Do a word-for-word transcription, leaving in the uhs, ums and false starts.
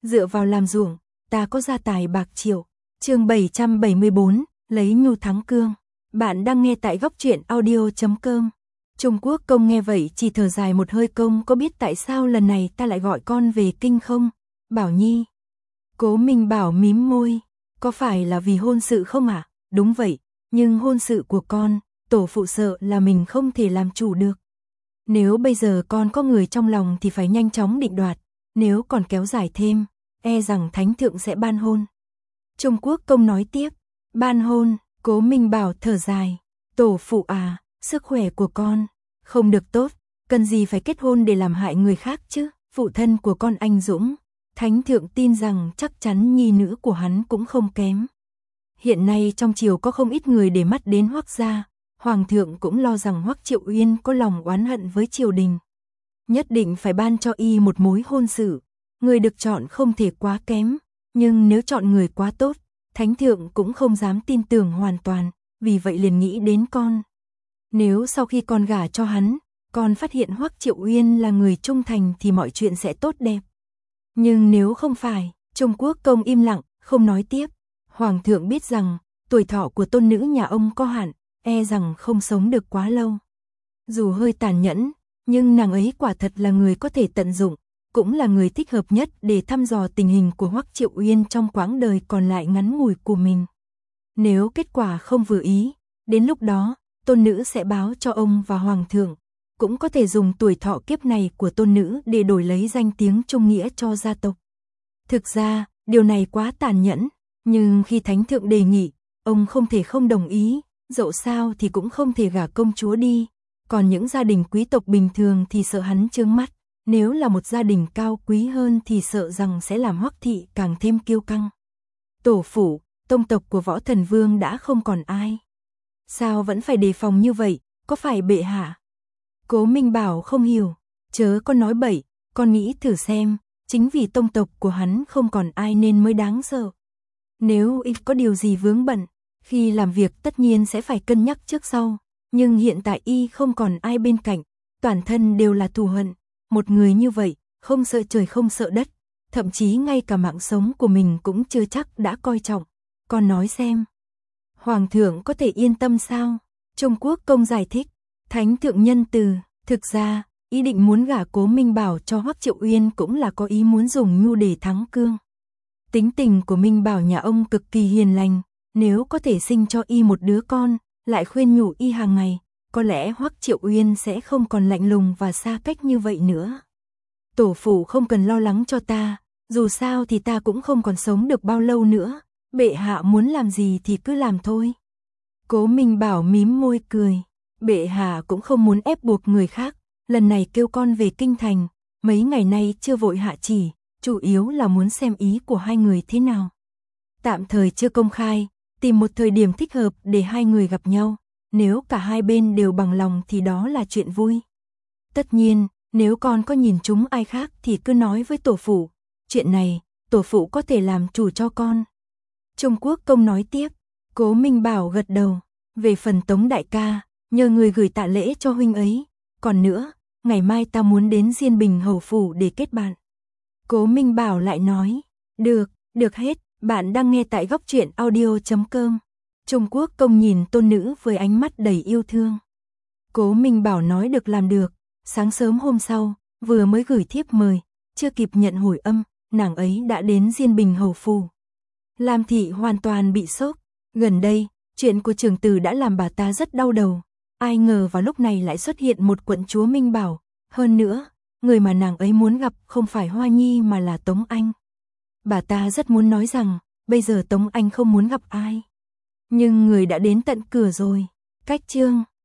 dựa vào làm ruộng, ta có gia tài bạc triệu. Chương bảy trăm bảy mươi bốn, lấy nhu thắng cương. Bạn đang nghe tại góc truyện audio chấm com. Trung Quốc Công nghe vậy chỉ thở dài một hơi. Công có biết tại sao lần này ta lại gọi con về kinh không? Bảo Nhi. Cố Minh Bảo mím môi. Có phải là vì hôn sự không ạ? À? Đúng vậy, nhưng hôn sự của con, tổ phụ sợ là mình không thể làm chủ được. Nếu bây giờ con có người trong lòng thì phải nhanh chóng định đoạt, nếu còn kéo dài thêm, e rằng thánh thượng sẽ ban hôn. Trung Quốc Công nói tiếp, ban hôn. Cố Minh Bảo thở dài, tổ phụ à, sức khỏe của con không được tốt, cần gì phải kết hôn để làm hại người khác chứ? Phụ thân của con anh dũng, thánh thượng tin rằng chắc chắn nhi nữ của hắn cũng không kém. Hiện nay trong triều có không ít người để mắt đến Hoắc gia, hoàng thượng cũng lo rằng Hoắc Triệu Uyên có lòng oán hận với triều đình, nhất định phải ban cho y một mối hôn sự. Người được chọn không thể quá kém, nhưng nếu chọn người quá tốt, thánh thượng cũng không dám tin tưởng hoàn toàn, vì vậy liền nghĩ đến con. Nếu sau khi con gả cho hắn, con phát hiện Hoắc Triệu Uyên là người trung thành thì mọi chuyện sẽ tốt đẹp. Nhưng nếu không phải, Trung Quốc Công im lặng, không nói tiếp. Hoàng thượng biết rằng, tuổi thọ của tôn nữ nhà ông có hạn, e rằng không sống được quá lâu. Dù hơi tàn nhẫn, nhưng nàng ấy quả thật là người có thể tận dụng, cũng là người thích hợp nhất để thăm dò tình hình của Hoắc Triệu Uyên trong quãng đời còn lại ngắn ngủi của mình. Nếu kết quả không vừa ý, đến lúc đó, tôn nữ sẽ báo cho ông và hoàng thượng, cũng có thể dùng tuổi thọ kiếp này của tôn nữ để đổi lấy danh tiếng trung nghĩa cho gia tộc. Thực ra, điều này quá tàn nhẫn, nhưng khi thánh thượng đề nghị, ông không thể không đồng ý, dẫu sao thì cũng không thể gả công chúa đi, còn những gia đình quý tộc bình thường thì sợ hắn chướng mắt, nếu là một gia đình cao quý hơn thì sợ rằng sẽ làm Hoắc thị càng thêm kiêu căng. Tổ phụ, tông tộc của Võ Thần Vương đã không còn ai. Sao vẫn phải đề phòng như vậy, có phải bệ hạ? Cố Minh Bảo không hiểu, chớ con nói bậy, con nghĩ thử xem, chính vì tông tộc của hắn không còn ai nên mới đáng sợ. Nếu ít có điều gì vướng bận, khi làm việc tất nhiên sẽ phải cân nhắc trước sau, nhưng hiện tại y không còn ai bên cạnh, toàn thân đều là thù hận, một người như vậy, không sợ trời không sợ đất, thậm chí ngay cả mạng sống của mình cũng chưa chắc đã coi trọng. Con nói xem, hoàng thượng có thể yên tâm sao? Trung Quốc Công giải thích, thánh thượng nhân từ, thực ra, ý định muốn gả Cố Minh Bảo cho Hoắc Triệu Uyên cũng là có ý muốn dùng nhu để thắng cương. Tính tình của Minh Bảo nhà ông cực kỳ hiền lành, nếu có thể sinh cho y một đứa con, lại khuyên nhủ y hàng ngày, có lẽ Hoắc Triệu Uyên sẽ không còn lạnh lùng và xa cách như vậy nữa. Tổ phụ không cần lo lắng cho ta, dù sao thì ta cũng không còn sống được bao lâu nữa, bệ hạ muốn làm gì thì cứ làm thôi. Cố Minh Bảo mím môi cười, bệ hạ cũng không muốn ép buộc người khác, lần này kêu con về kinh thành, mấy ngày nay chưa vội hạ chỉ, chủ yếu là muốn xem ý của hai người thế nào. Tạm thời chưa công khai, tìm một thời điểm thích hợp để hai người gặp nhau, nếu cả hai bên đều bằng lòng thì đó là chuyện vui. Tất nhiên, nếu con có nhìn trúng ai khác thì cứ nói với tổ phụ, chuyện này, tổ phụ có thể làm chủ cho con. Trung Quốc Công nói tiếp, Cố Minh Bảo gật đầu, về phần Tống đại ca, nhờ người gửi tạ lễ cho huynh ấy, còn nữa, ngày mai ta muốn đến Diên Bình Hầu Phủ để kết bạn. Cố Minh Bảo lại nói, được, được hết, bạn đang nghe tại góc truyện audio chấm com. Trung Quốc Công nhìn tôn nữ với ánh mắt đầy yêu thương. Cố Minh Bảo nói được làm được, sáng sớm hôm sau, vừa mới gửi thiếp mời, chưa kịp nhận hồi âm, nàng ấy đã đến Diên Bình Hầu Phủ. Lam thị hoàn toàn bị sốc, gần đây, chuyện của trưởng tử đã làm bà ta rất đau đầu, ai ngờ vào lúc này lại xuất hiện một quận chúa Minh Bảo, hơn nữa, người mà nàng ấy muốn gặp không phải Hoa Nhi mà là Tống Anh. Bà ta rất muốn nói rằng, bây giờ Tống Anh không muốn gặp ai. Nhưng người đã đến tận cửa rồi. Cách chương